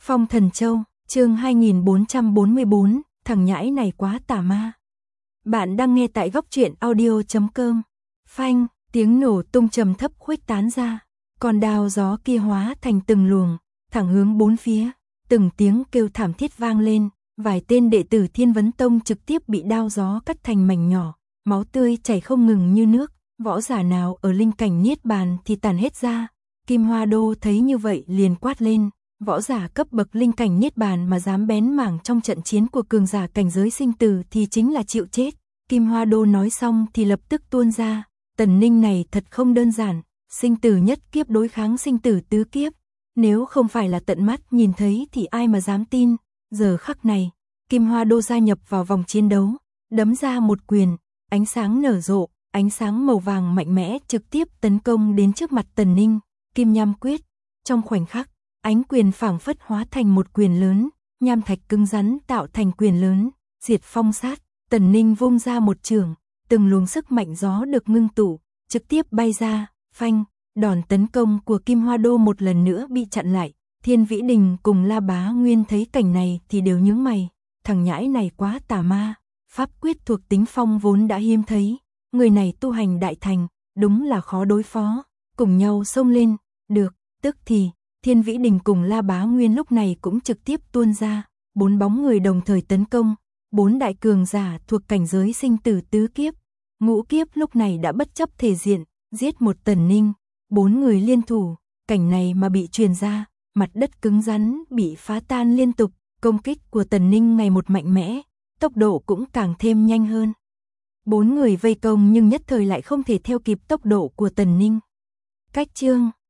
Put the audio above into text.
Phong Thần Châu, chương 2444, thằng nhãi này quá tà ma. Bạn đang nghe tại Góc Truyện Audio.com. Phanh, tiếng nổ tung trầm thấp khuếch tán ra, còn đao gió kia hóa thành từng luồng, thẳng hướng bốn phía, từng tiếng kêu thảm thiết vang lên, vài tên đệ tử Thiên Vấn Tông trực tiếp bị đao gió cắt thành mảnh nhỏ, máu tươi chảy không ngừng như nước, võ giả nào ở linh cảnh niết bàn thì tàn hết ra. Kim Hoa Đô thấy như vậy liền quát lên, võ giả cấp bậc linh cảnh niết bàn mà dám bén mảng trong trận chiến của cường giả cảnh giới sinh tử thì chính là chịu chết. Kim Hoa Đô nói xong thì lập tức tuôn ra, Tần Ninh này thật không đơn giản, sinh tử nhất kiếp đối kháng sinh tử tứ kiếp, nếu không phải là tận mắt nhìn thấy thì ai mà dám tin. Giờ khắc này, Kim Hoa Đô gia nhập vào vòng chiến đấu, đấm ra một quyền, ánh sáng nở rộ, ánh sáng màu vàng mạnh mẽ trực tiếp tấn công đến trước mặt Tần Ninh. Kim Nham Quyết, trong khoảnh khắc, ánh quyền phảng phất hóa thành một quyền lớn, nham thạch cứng rắn tạo thành quyền lớn, diệt phong sát. Tần Ninh vung ra một chưởng, từng luồng sức mạnh gió được ngưng tụ, trực tiếp bay ra, phanh, đòn tấn công của Kim Hoa Đô một lần nữa bị chặn lại. Thiên Vĩ Đình cùng La Bá Nguyên thấy cảnh này thì đều nhướng mày, thằng nhãi này quá tà ma, pháp quyết thuộc tính phong vốn đã hiếm thấy, người này tu hành đại thành, đúng là khó đối phó, cùng nhau xông lên, được, tức thì, Thiên Vĩ Đình cùng La Bá Nguyên lúc này cũng trực tiếp tuôn ra, bốn bóng người đồng thời tấn công, bốn đại cường giả thuộc cảnh giới sinh tử tứ kiếp, ngũ kiếp lúc này đã bất chấp thể diện, giết một Tần Ninh, bốn người liên thủ, cảnh này mà bị truyền ra, mặt đất cứng rắn bị phá tan liên tục, công kích của Tần Ninh ngày một mạnh mẽ, tốc độ cũng càng thêm nhanh hơn. Bốn người vây công nhưng nhất thời lại không thể theo kịp tốc độ của Tần Ninh. Cách chương